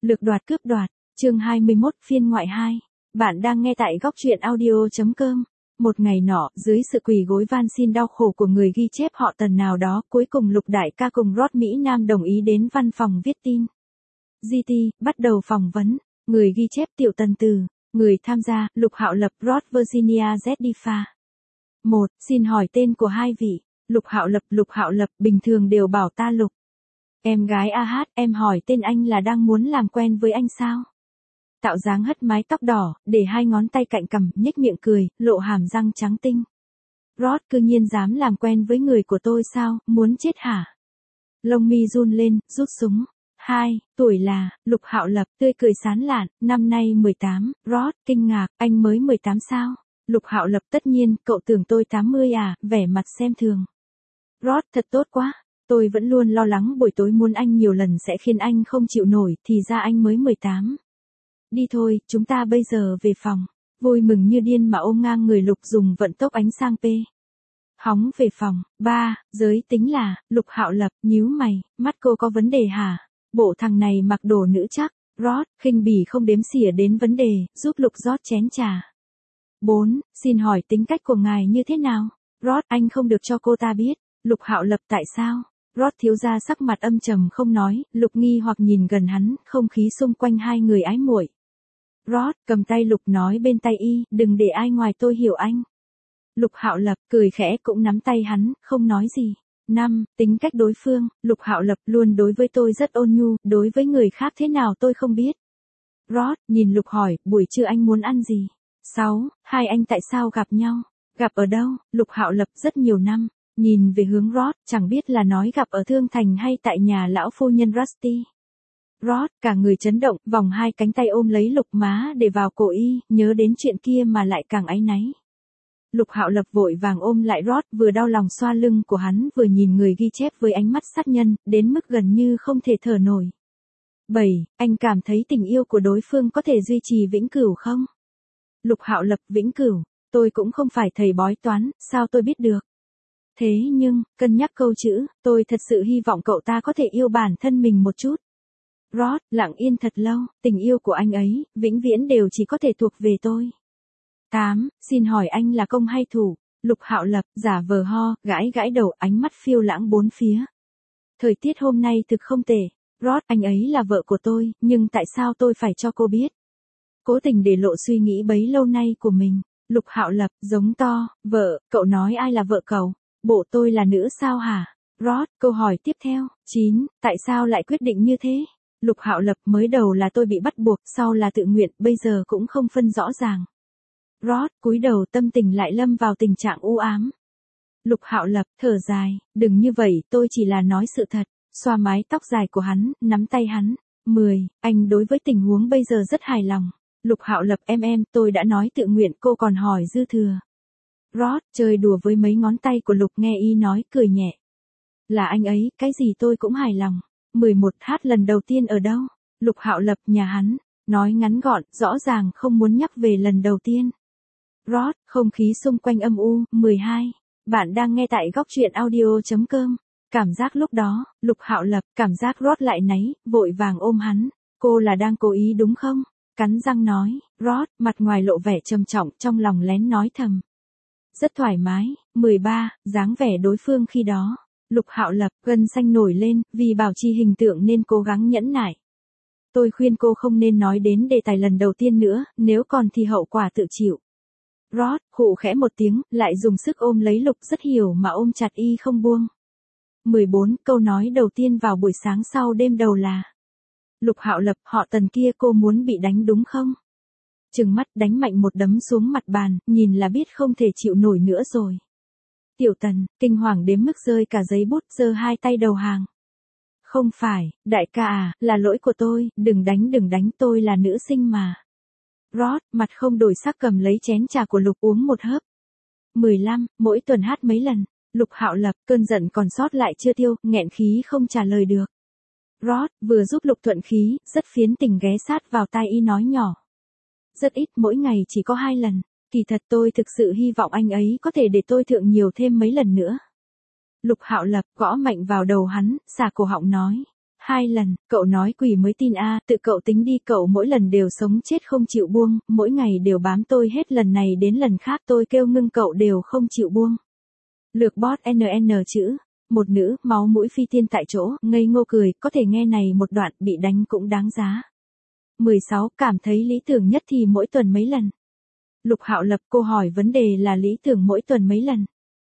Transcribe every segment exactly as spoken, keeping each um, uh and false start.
Lược đoạt cướp đoạt, chương hai mươi mốt phiên ngoại hai. Bạn đang nghe tại góc truyện audio.com. Một ngày nọ, dưới sự quỳ gối van xin đau khổ của người ghi chép họ Tần nào đó, cuối cùng Lục đại ca cùng Rod Mỹ Nam đồng ý đến văn phòng viết tin. giê tê, bắt đầu phỏng vấn. Người ghi chép Tiểu Tần Từ. Người tham gia, Lục Hạo Lập, Rod Virginia Zedifa. một. Xin hỏi tên của hai vị. Lục Hạo Lập, Lục Hạo Lập, bình thường đều bảo ta Lục. Em gái a hát, em hỏi tên anh là đang muốn làm quen với anh sao? Tạo dáng hất mái tóc đỏ, để hai ngón tay cạnh cằm, nhếch miệng cười, lộ hàm răng trắng tinh. Rod cư nhiên dám làm quen với người của tôi sao, muốn chết hả? Lông mi run lên, rút súng. hai. Tuổi là, Lục Hạo Lập, tươi cười sán lạn, năm nay mười tám, Rod, kinh ngạc, anh mới mười tám sao? Lục Hạo Lập tất nhiên, cậu tưởng tôi tám mươi à, vẻ mặt xem thường. Rod, thật tốt quá. Tôi vẫn luôn lo lắng buổi tối muốn anh nhiều lần sẽ khiến anh không chịu nổi, thì ra anh mới mười tám. Đi thôi, chúng ta bây giờ về phòng. Vui mừng như điên mà ôm ngang người Lục dùng vận tốc ánh sang P. Hóng về phòng. ba. Giới tính là, Lục Hạo Lập, nhíu mày, mắt cô có vấn đề hả? Bộ thằng này mặc đồ nữ chắc. Rod, khinh bỉ không đếm xỉa đến vấn đề, giúp Lục rót chén trà. bốn. Xin hỏi tính cách của ngài như thế nào? Rod, anh không được cho cô ta biết. Lục Hạo Lập, tại sao? Rod thiếu gia sắc mặt âm trầm không nói, Lục nghi hoặc nhìn gần hắn, không khí xung quanh hai người ái muội. Rod cầm tay Lục nói bên tai y, đừng để ai ngoài tôi hiểu anh. Lục Hạo Lập cười khẽ cũng nắm tay hắn, không nói gì. năm. Tính cách đối phương, Lục Hạo Lập luôn đối với tôi rất ôn nhu, đối với người khác thế nào tôi không biết. Rod nhìn Lục hỏi, buổi trưa anh muốn ăn gì? sáu. Hai anh tại sao gặp nhau? Gặp ở đâu? Lục Hạo Lập rất nhiều năm. Nhìn về hướng Rod, chẳng biết là nói gặp ở Thương Thành hay tại nhà lão phu nhân Rusty. Rod, cả người chấn động, vòng hai cánh tay ôm lấy Lục má để vào cổ y, nhớ đến chuyện kia mà lại càng áy náy. Lục Hạo Lập vội vàng ôm lại Rod, vừa đau lòng xoa lưng của hắn, vừa nhìn người ghi chép với ánh mắt sát nhân, đến mức gần như không thể thở nổi. bảy. Anh cảm thấy tình yêu của đối phương có thể duy trì vĩnh cửu không? Lục Hạo Lập, vĩnh cửu, tôi cũng không phải thầy bói toán, sao tôi biết được? Thế nhưng, cân nhắc câu chữ, tôi thật sự hy vọng cậu ta có thể yêu bản thân mình một chút. Rod, lặng yên thật lâu, tình yêu của anh ấy, vĩnh viễn đều chỉ có thể thuộc về tôi. tám. Xin hỏi anh là công hay thủ? Lục Hạo Lập, giả vờ ho, gãi gãi đầu, ánh mắt phiêu lãng bốn phía. Thời tiết hôm nay thực không tệ. Rod, anh ấy là vợ của tôi, nhưng tại sao tôi phải cho cô biết? Cố tình để lộ suy nghĩ bấy lâu nay của mình. Lục Hạo Lập, giống to, vợ, cậu nói ai là vợ cậu? Bộ tôi là nữ sao hả? Rod, câu hỏi tiếp theo. chín. Tại sao lại quyết định như thế? Lục Hạo Lập, mới đầu là tôi bị bắt buộc, sau là tự nguyện, bây giờ cũng không phân rõ ràng. Rod, cúi đầu tâm tình lại lâm vào tình trạng u ám. Lục Hạo Lập, thở dài, đừng như vậy, tôi chỉ là nói sự thật. Xoa mái tóc dài của hắn, nắm tay hắn. mười. Anh đối với tình huống bây giờ rất hài lòng. Lục Hạo Lập, em em, tôi đã nói tự nguyện, cô còn hỏi dư thừa. Rod, chơi đùa với mấy ngón tay của Lục nghe y nói, cười nhẹ. Là anh ấy, cái gì tôi cũng hài lòng. mười một. Hát lần đầu tiên ở đâu? Lục Hạo Lập, nhà hắn. Nói ngắn gọn, rõ ràng không muốn nhắc về lần đầu tiên. Rod, không khí xung quanh âm u. mười hai. Bạn đang nghe tại góc truyện audio.com. Cảm giác lúc đó, Lục Hạo Lập, cảm giác Rod lại náy, vội vàng ôm hắn. Cô là đang cố ý đúng không? Cắn răng nói. Rod, mặt ngoài lộ vẻ trầm trọng, trong lòng lén nói thầm. Rất thoải mái. mười ba. Dáng vẻ đối phương khi đó. Lục Hạo Lập, gân xanh nổi lên, vì bảo trì hình tượng nên cố gắng nhẫn nại. Tôi khuyên cô không nên nói đến đề tài lần đầu tiên nữa, nếu còn thì hậu quả tự chịu. Rod, khụ khẽ một tiếng, lại dùng sức ôm lấy Lục rất hiểu mà ôm chặt y không buông. mười bốn. Câu nói đầu tiên vào buổi sáng sau đêm đầu là. Lục Hạo Lập, họ Tần kia cô muốn bị đánh đúng không? Trừng mắt đánh mạnh một đấm xuống mặt bàn, nhìn là biết không thể chịu nổi nữa rồi. Tiểu Tần, kinh hoàng đến mức rơi cả giấy bút, giơ hai tay đầu hàng. Không phải, đại ca à, là lỗi của tôi, đừng đánh đừng đánh, tôi là nữ sinh mà. Rod, mặt không đổi sắc cầm lấy chén trà của Lục uống một hớp. mười lăm. Mỗi tuần hát mấy lần? Lục Hạo Lập, cơn giận còn sót lại chưa tiêu, nghẹn khí không trả lời được. Rod, vừa giúp Lục thuận khí, rất phiến tình ghé sát vào tai y nói nhỏ. Rất ít, mỗi ngày chỉ có hai lần. Kỳ thật tôi thực sự hy vọng anh ấy có thể để tôi thượng nhiều thêm mấy lần nữa. Lục Hạo Lập gõ mạnh vào đầu hắn, xả cổ họng nói. Hai lần, cậu nói quỷ mới tin a, tự cậu tính đi, cậu mỗi lần đều sống chết không chịu buông, mỗi ngày đều bám tôi hết lần này đến lần khác tôi kêu ngưng cậu đều không chịu buông. Lược bot en en chữ. Một nữ, máu mũi phi tiên tại chỗ, ngây ngô cười, có thể nghe này một đoạn, bị đánh cũng đáng giá. mười sáu, cảm thấy lý tưởng nhất thì mỗi tuần mấy lần. Lục Hạo Lập, cô hỏi vấn đề là lý tưởng mỗi tuần mấy lần.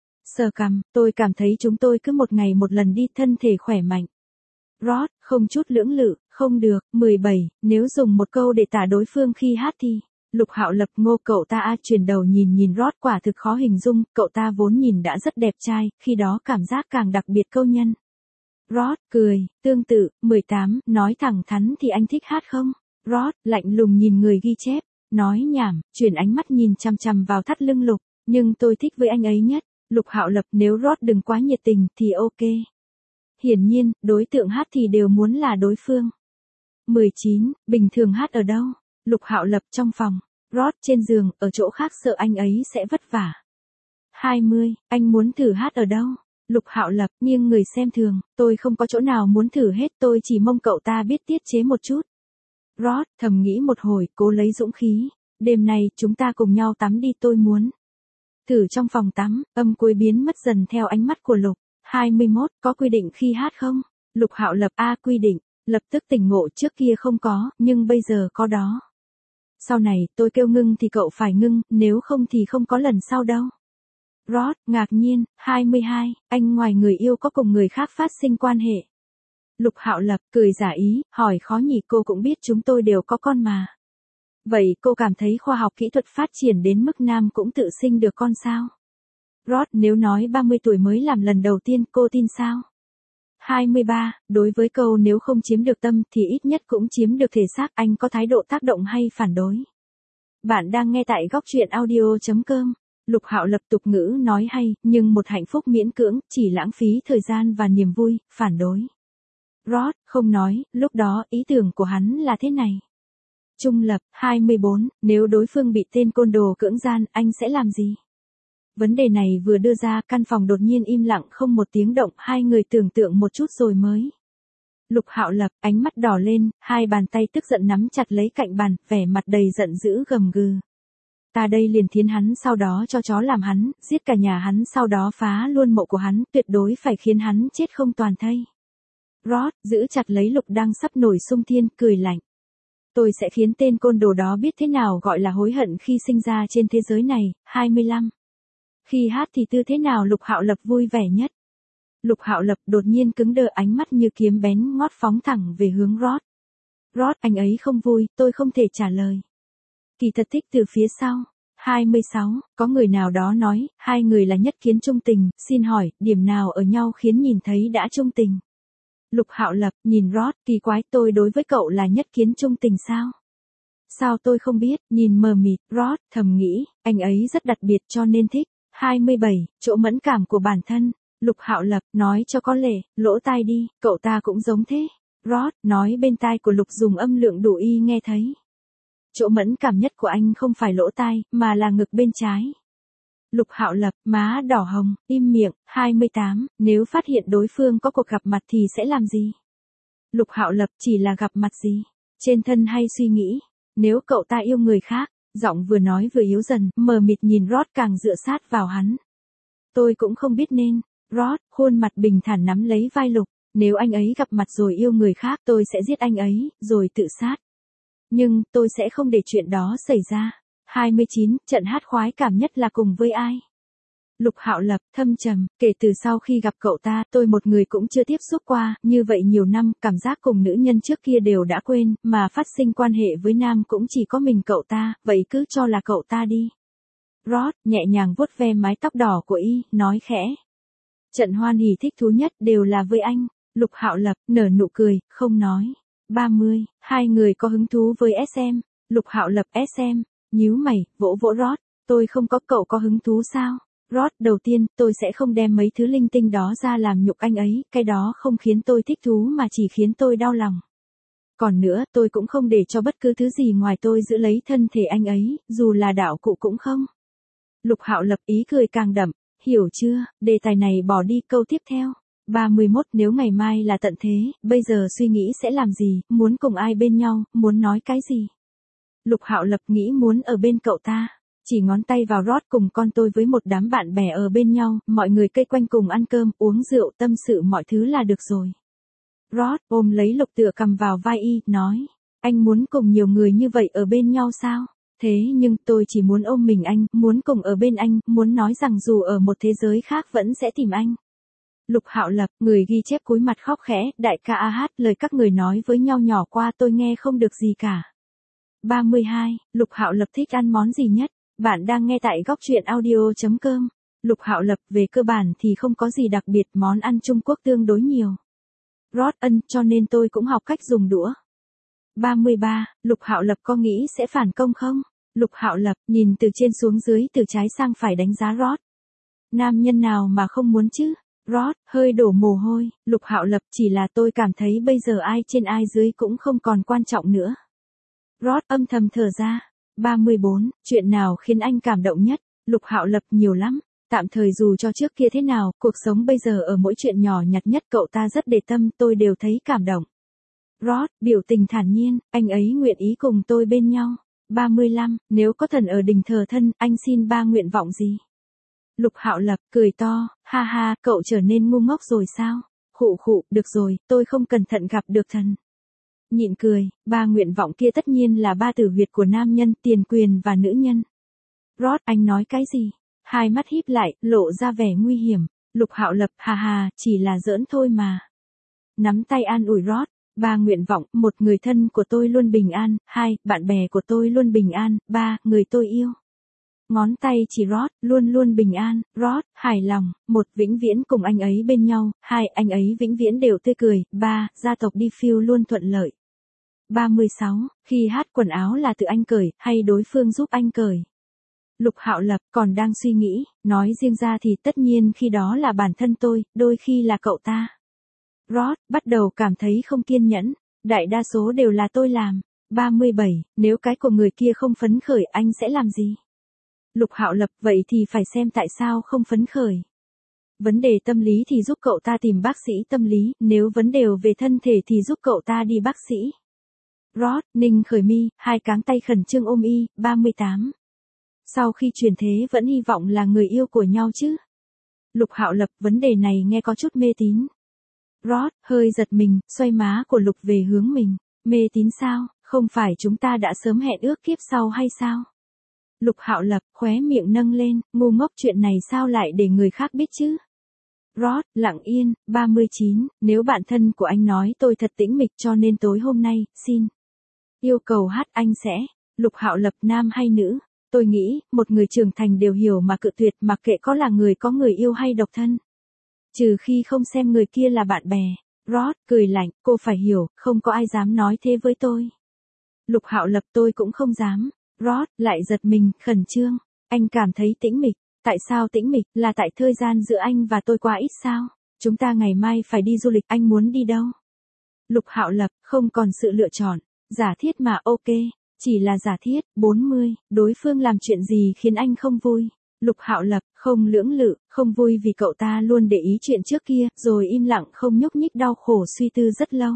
Sờ cằm, tôi cảm thấy chúng tôi cứ một ngày một lần đi, thân thể khỏe mạnh. Rod, không chút lưỡng lự, không được. mười bảy, nếu dùng một câu để tả đối phương khi hát thì. Lục Hạo Lập, ngô cậu ta a, chuyển đầu nhìn nhìn Rod, quả thực khó hình dung, cậu ta vốn nhìn đã rất đẹp trai, khi đó cảm giác càng đặc biệt câu nhân. Rod, cười, tương tự. mười tám, nói thẳng thắn thì anh thích hát không? Rod, lạnh lùng nhìn người ghi chép, nói nhảm, chuyển ánh mắt nhìn chằm chằm vào thắt lưng Lục, nhưng tôi thích với anh ấy nhất. Lục Hạo Lập, nếu Rod đừng quá nhiệt tình thì ok. Hiển nhiên, đối tượng hát thì đều muốn là đối phương. mười chín, bình thường hát ở đâu? Lục Hạo Lập, trong phòng. Rod, trên giường, ở chỗ khác sợ anh ấy sẽ vất vả. hai mươi, anh muốn thử hát ở đâu? Lục Hạo Lập, nghiêng người xem thường, tôi không có chỗ nào muốn thử hết, tôi chỉ mong cậu ta biết tiết chế một chút. Rod, thầm nghĩ một hồi, cố lấy dũng khí. Đêm nay, chúng ta cùng nhau tắm đi, tôi muốn. Thử trong phòng tắm, âm cuối biến mất dần theo ánh mắt của Lục. hai mươi mốt, có quy định khi hát không? Lục Hạo Lập, a quy định, lập tức tỉnh ngộ, trước kia không có, nhưng bây giờ có đó. Sau này, tôi kêu ngưng thì cậu phải ngưng, nếu không thì không có lần sau đâu. Rod, ngạc nhiên. hai mươi hai, anh ngoài người yêu có cùng người khác phát sinh quan hệ. Lục Hạo Lập, cười giả ý, hỏi khó nhỉ, cô cũng biết chúng tôi đều có con mà. Vậy cô cảm thấy khoa học kỹ thuật phát triển đến mức nam cũng tự sinh được con sao? Rod, nếu nói ba mươi tuổi mới làm lần đầu tiên, cô tin sao? hai mươi ba, đối với câu nếu không chiếm được tâm thì ít nhất cũng chiếm được thể xác, anh có thái độ tác động hay phản đối? Bạn đang nghe tại góc truyện audio chấm com. Lục Hạo Lập, tục ngữ nói hay, nhưng một hạnh phúc miễn cưỡng, chỉ lãng phí thời gian và niềm vui, phản đối. Rod, không nói, lúc đó, ý tưởng của hắn là thế này. Trung lập. hai mươi bốn, nếu đối phương bị tên côn đồ cưỡng gian, anh sẽ làm gì? Vấn đề này vừa đưa ra, căn phòng đột nhiên im lặng không một tiếng động, hai người tưởng tượng một chút rồi mới. Lục Hạo Lập, ánh mắt đỏ lên, hai bàn tay tức giận nắm chặt lấy cạnh bàn, vẻ mặt đầy giận dữ gầm gừ. Ta đây liền thiến hắn, sau đó cho chó làm hắn, giết cả nhà hắn, sau đó phá luôn mộ của hắn, tuyệt đối phải khiến hắn chết không toàn thây. Rod, giữ chặt lấy Lục đang sắp nổi xung thiên, cười lạnh. Tôi sẽ khiến tên côn đồ đó biết thế nào gọi là hối hận khi sinh ra trên thế giới này. hai mươi lăm. Khi hát thì tư thế nào Lục Hạo Lập vui vẻ nhất? Lục Hạo Lập đột nhiên cứng đờ, ánh mắt như kiếm bén ngót phóng thẳng về hướng Rod. Rod, anh ấy không vui, tôi không thể trả lời. Kỳ thật thích từ phía sau. hai mươi sáu, có người nào đó nói, hai người là nhất kiến trung tình, xin hỏi, điểm nào ở nhau khiến nhìn thấy đã trung tình? Lục Hạo Lập, nhìn Rod, kỳ quái, tôi đối với cậu là nhất kiến trung tình sao? Sao tôi không biết, nhìn mờ mịt, Rod, thầm nghĩ, anh ấy rất đặc biệt cho nên thích. hai mươi bảy, chỗ mẫn cảm của bản thân. Lục Hạo Lập, nói cho có lệ, lỗ tai đi, cậu ta cũng giống thế. Rod, nói bên tai của Lục dùng âm lượng đủ y nghe thấy. Chỗ mẫn cảm nhất của anh không phải lỗ tai, mà là ngực bên trái. Lục Hạo Lập, má đỏ hồng, im miệng. hai mươi tám, nếu phát hiện đối phương có cuộc gặp mặt thì sẽ làm gì? Lục Hạo Lập, chỉ là gặp mặt gì? Trên thân hay suy nghĩ? Nếu cậu ta yêu người khác, giọng vừa nói vừa yếu dần, mờ mịt nhìn Rod càng dựa sát vào hắn. Tôi cũng không biết nên. Rod, khuôn mặt bình thản nắm lấy vai Lục. Nếu anh ấy gặp mặt rồi yêu người khác, tôi sẽ giết anh ấy, rồi tự sát. Nhưng, tôi sẽ không để chuyện đó xảy ra. hai mươi chín, trận hát khoái cảm nhất là cùng với ai? Lục Hạo Lập, thâm trầm, kể từ sau khi gặp cậu ta, tôi một người cũng chưa tiếp xúc qua, như vậy nhiều năm, cảm giác cùng nữ nhân trước kia đều đã quên, mà phát sinh quan hệ với nam cũng chỉ có mình cậu ta, vậy cứ cho là cậu ta đi. Rod, nhẹ nhàng vuốt ve mái tóc đỏ của y, nói khẽ. Trận hoan hỉ thích thú nhất đều là với anh. Lục Hạo Lập, nở nụ cười, không nói. ba mươi, hai người có hứng thú với ét em. Lục Hạo Lập, ét em, nhíu mày, vỗ vỗ Rod, tôi không có, cậu có hứng thú sao? Rod, đầu tiên, tôi sẽ không đem mấy thứ linh tinh đó ra làm nhục anh ấy, cái đó không khiến tôi thích thú mà chỉ khiến tôi đau lòng. Còn nữa, tôi cũng không để cho bất cứ thứ gì ngoài tôi giữ lấy thân thể anh ấy, dù là đạo cụ cũng không. Lục Hạo Lập, ý cười càng đậm, hiểu chưa, đề tài này bỏ đi, câu tiếp theo. ba mươi mốt Nếu ngày mai là tận thế, bây giờ suy nghĩ sẽ làm gì, muốn cùng ai bên nhau, muốn nói cái gì? Lục Hạo Lập nghĩ muốn ở bên cậu ta. Chỉ ngón tay vào Rod cùng con tôi với một đám bạn bè ở bên nhau, mọi người cây quanh cùng ăn cơm, uống rượu, tâm sự mọi thứ là được rồi. Rod ôm lấy Lục tựa cầm vào vai y, nói. Anh muốn cùng nhiều người như vậy ở bên nhau sao? Thế nhưng tôi chỉ muốn ôm mình anh, muốn cùng ở bên anh, muốn nói rằng dù ở một thế giới khác vẫn sẽ tìm anh. Lục Hạo Lập, người ghi chép cúi mặt khóc khẽ, đại ca a hát, lời các người nói với nhau nhỏ qua tôi nghe không được gì cả. ba mươi hai Lục Hạo Lập thích ăn món gì nhất? Bạn đang nghe tại góc truyện audio chấm com. Lục Hạo Lập về cơ bản thì không có gì đặc biệt, món ăn Trung Quốc tương đối nhiều. Rod ân, cho nên tôi cũng học cách dùng đũa. ba mươi ba Lục Hạo Lập có nghĩ sẽ phản công không? Lục Hạo Lập nhìn từ trên xuống dưới, từ trái sang phải đánh giá Rod. Nam nhân nào mà không muốn chứ? Rod hơi đổ mồ hôi. Lục Hạo Lập chỉ là tôi cảm thấy bây giờ ai trên ai dưới cũng không còn quan trọng nữa. Rod âm thầm thở ra. ba mươi bốn Chuyện nào khiến anh cảm động nhất? Lục Hạo Lập nhiều lắm. Tạm thời dù cho trước kia thế nào, cuộc sống bây giờ ở mỗi chuyện nhỏ nhặt nhất cậu ta rất để tâm, tôi đều thấy cảm động. Rod biểu tình thản nhiên, anh ấy nguyện ý cùng tôi bên nhau. ba mươi lăm Nếu có thần ở đình thờ thân, anh xin ba nguyện vọng gì? Lục Hạo Lập cười to, ha ha, cậu trở nên ngu ngốc rồi sao? Khụ khụ, được rồi, tôi không cẩn thận gặp được thần. Nhịn cười, ba nguyện vọng kia tất nhiên là ba tử huyệt của nam nhân, tiền quyền và nữ nhân. Rod, anh nói cái gì? Hai mắt híp lại, lộ ra vẻ nguy hiểm. Lục Hạo Lập, hà hà, chỉ là giỡn thôi mà. Nắm tay an ủi Rod, ba nguyện vọng, một, người thân của tôi luôn bình an, hai, bạn bè của tôi luôn bình an, ba, người tôi yêu. Ngón tay chỉ Rod, luôn luôn bình an, Rod, hài lòng, một, vĩnh viễn cùng anh ấy bên nhau, hai, anh ấy vĩnh viễn đều tươi cười, ba, gia tộc đi phiêu luôn thuận lợi. ba mươi sáu Khi hát quần áo là tự anh cởi, hay đối phương giúp anh cởi? Lục Hạo Lập còn đang suy nghĩ, nói riêng ra thì tất nhiên khi đó là bản thân tôi, đôi khi là cậu ta. Rod bắt đầu cảm thấy không kiên nhẫn, đại đa số đều là tôi làm. ba mươi bảy Nếu cái của người kia không phấn khởi anh sẽ làm gì? Lục Hạo Lập, vậy thì phải xem tại sao không phấn khởi. Vấn đề tâm lý thì giúp cậu ta tìm bác sĩ tâm lý, nếu vấn đề về thân thể thì giúp cậu ta đi bác sĩ. Rod ninh khởi mi, hai cáng tay khẩn trương ôm y. ba mươi tám Sau khi chuyển thế vẫn hy vọng là người yêu của nhau chứ? Lục Hạo Lập, vấn đề này nghe có chút mê tín. Rod hơi giật mình, xoay má của Lục về hướng mình. Mê tín sao? Không phải chúng ta đã sớm hẹn ước kiếp sau hay sao? Lục Hạo Lập khóe miệng nâng lên, ngu ngốc, chuyện này sao lại để người khác biết chứ? Rod lặng yên. ba mươi chín Nếu bạn thân của anh nói tôi thật tĩnh mịch cho nên tối hôm nay, xin yêu cầu hát anh sẽ. Lục Hạo Lập, nam hay nữ? Tôi nghĩ, một người trưởng thành đều hiểu mà cự tuyệt, mặc kệ có là người có người yêu hay độc thân. Trừ khi không xem người kia là bạn bè. Rod cười lạnh, cô phải hiểu, không có ai dám nói thế với tôi. Lục Hạo Lập, tôi cũng không dám. Rod lại giật mình, khẩn trương. Anh cảm thấy tĩnh mịch. Tại sao tĩnh mịch? Là tại thời gian giữa anh và tôi quá ít sao? Chúng ta ngày mai phải đi du lịch, anh muốn đi đâu? Lục Hạo Lập, không còn sự lựa chọn. Giả thiết mà, ok. Chỉ là giả thiết. bốn mươi Đối phương làm chuyện gì khiến anh không vui? Lục Hạo Lập, không lưỡng lự, không vui vì cậu ta luôn để ý chuyện trước kia, rồi im lặng không nhúc nhích, đau khổ suy tư rất lâu.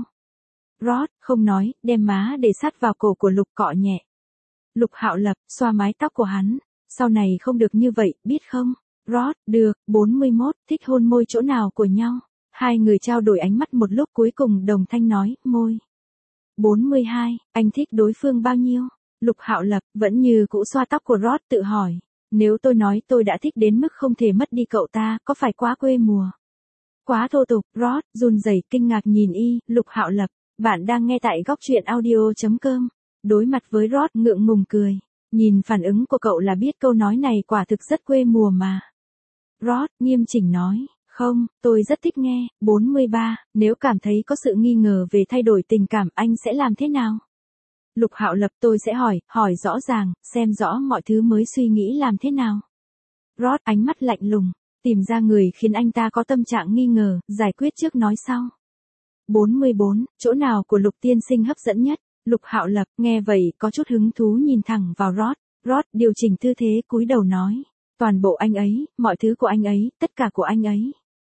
Rod không nói, đem má để sát vào cổ của Lục, cọ nhẹ. Lục Hạo Lập xoa mái tóc của hắn. Sau này không được như vậy, biết không? Rod, được. bốn mươi mốt Thích hôn môi chỗ nào của nhau? Hai người trao đổi ánh mắt một lúc, cuối cùng đồng thanh nói, môi. bốn mươi hai Anh thích đối phương bao nhiêu? Lục Hạo Lập vẫn như cũ xoa tóc của Rod, tự hỏi. Nếu tôi nói tôi đã thích đến mức không thể mất đi cậu ta, có phải quá quê mùa? Quá thô tục? Rod run rẩy kinh ngạc nhìn y. Lục Hạo Lập, bạn đang nghe tại góc truyện audio chấm com. Đối mặt với Rod, ngượng ngùng cười. Nhìn phản ứng của cậu là biết câu nói này quả thực rất quê mùa mà. Rod nghiêm chỉnh nói, không, tôi rất thích nghe. bốn mươi ba Nếu cảm thấy có sự nghi ngờ về thay đổi tình cảm, anh sẽ làm thế nào? Lục Hạo Lập, tôi sẽ hỏi, hỏi rõ ràng, xem rõ mọi thứ mới suy nghĩ làm thế nào. Rod ánh mắt lạnh lùng, tìm ra người khiến anh ta có tâm trạng nghi ngờ, giải quyết trước nói sau. bốn mươi bốn Chỗ nào của Lục tiên sinh hấp dẫn nhất? Lục Hạo Lập nghe vậy có chút hứng thú nhìn thẳng vào Rod. Rod điều chỉnh tư thế cúi đầu nói, toàn bộ anh ấy, mọi thứ của anh ấy, tất cả của anh ấy.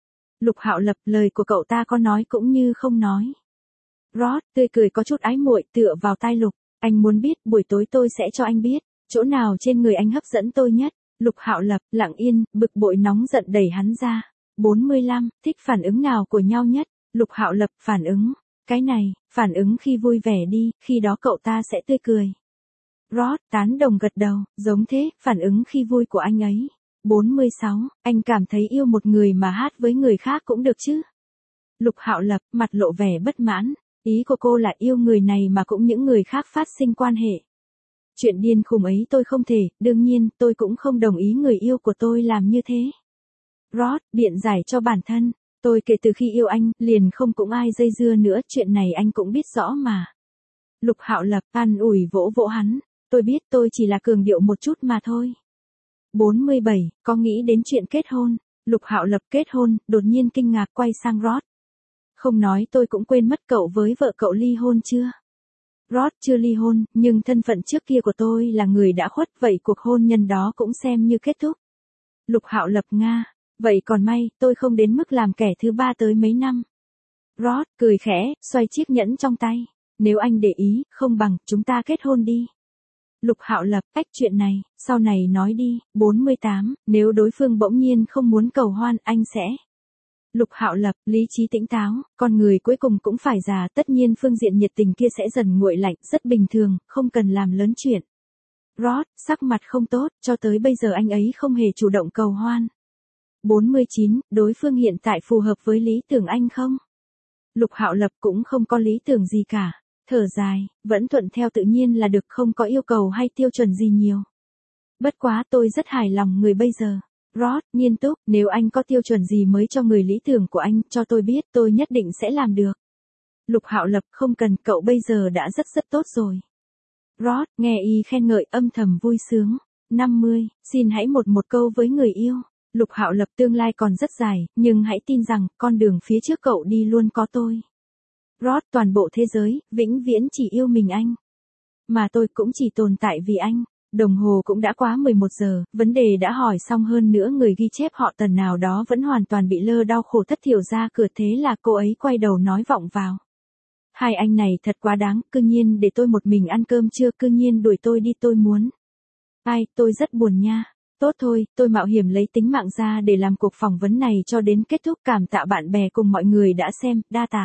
Lục Hạo Lập, lời của cậu ta có nói cũng như không nói. Rod, tươi cười có chút ái muội tựa vào tai Lục, anh muốn biết, buổi tối tôi sẽ cho anh biết, chỗ nào trên người anh hấp dẫn tôi nhất. Lục Hạo Lập, lặng yên, bực bội nóng giận đẩy hắn ra. bốn mươi lăm, thích phản ứng nào của nhau nhất? Lục Hạo Lập, phản ứng. Cái này, phản ứng khi vui vẻ đi, khi đó cậu ta sẽ tươi cười. Rod, tán đồng gật đầu, giống thế, phản ứng khi vui của anh ấy. bốn mươi sáu, anh cảm thấy yêu một người mà hát với người khác cũng được chứ? Lục Hạo Lập, mặt lộ vẻ bất mãn, ý của cô là yêu người này mà cũng những người khác phát sinh quan hệ. Chuyện điên khùng ấy tôi không thể, đương nhiên, tôi cũng không đồng ý người yêu của tôi làm như thế. Rod, biện giải cho bản thân, tôi kể từ khi yêu anh, liền không cũng ai dây dưa nữa, chuyện này anh cũng biết rõ mà. Lục Hạo Lập, an ủi vỗ vỗ hắn, tôi biết tôi chỉ là cường điệu một chút mà thôi. bốn mươi bảy, có nghĩ đến chuyện kết hôn? Lục Hạo Lập, kết hôn, đột nhiên kinh ngạc quay sang Rod. Không nói tôi cũng quên mất cậu với vợ cậu ly hôn chưa? Rod, chưa ly hôn, nhưng thân phận trước kia của tôi là người đã khuất, vậy cuộc hôn nhân đó cũng xem như kết thúc. Lục Hạo Lập, nga, vậy còn may, tôi không đến mức làm kẻ thứ ba tới mấy năm. Rod, cười khẽ, xoay chiếc nhẫn trong tay. Nếu anh để ý, không bằng, chúng ta kết hôn đi. Lục Hạo Lập, ách chuyện này, sau này nói đi. bốn mươi tám, nếu đối phương bỗng nhiên không muốn cầu hoan, anh sẽ. Lục Hạo Lập, lý trí tỉnh táo, con người cuối cùng cũng phải già, tất nhiên phương diện nhiệt tình kia sẽ dần nguội lạnh, rất bình thường, không cần làm lớn chuyện. Rod, sắc mặt không tốt, cho tới bây giờ anh ấy không hề chủ động cầu hoan. bốn mươi chín, đối phương hiện tại phù hợp với lý tưởng anh không? Lục Hạo Lập, cũng không có lý tưởng gì cả. Thở dài, vẫn thuận theo tự nhiên là được, không có yêu cầu hay tiêu chuẩn gì nhiều. Bất quá tôi rất hài lòng người bây giờ. Rod, nghiêm túc, nếu anh có tiêu chuẩn gì mới cho người lý tưởng của anh, cho tôi biết, tôi nhất định sẽ làm được. Lục Hạo Lập, không cần, cậu bây giờ đã rất rất tốt rồi. Rod, nghe y khen ngợi, âm thầm vui sướng. năm mươi, xin hãy một một câu với người yêu. Lục Hạo Lập, tương lai còn rất dài, nhưng hãy tin rằng, con đường phía trước cậu đi luôn có tôi. Rod, toàn bộ thế giới, vĩnh viễn chỉ yêu mình anh. Mà tôi cũng chỉ tồn tại vì anh. Đồng hồ cũng đã quá mười một giờ, vấn đề đã hỏi xong, hơn nữa người ghi chép họ Tần nào đó vẫn hoàn toàn bị lơ đau khổ thất thiểu ra cửa, thế là cô ấy quay đầu nói vọng vào. Hai anh này thật quá đáng, cư nhiên để tôi một mình ăn cơm trưa, cư nhiên đuổi tôi đi, tôi muốn. Ai, tôi rất buồn nha. Tốt thôi, tôi mạo hiểm lấy tính mạng ra để làm cuộc phỏng vấn này cho đến kết thúc, cảm tạ bạn bè cùng mọi người đã xem, đa tạ.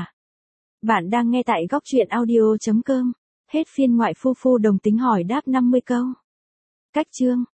Bạn đang nghe tại góc truyện audio chấm com. Hết phiên ngoại, phu phu đồng tính hỏi đáp năm mươi câu. Cách chương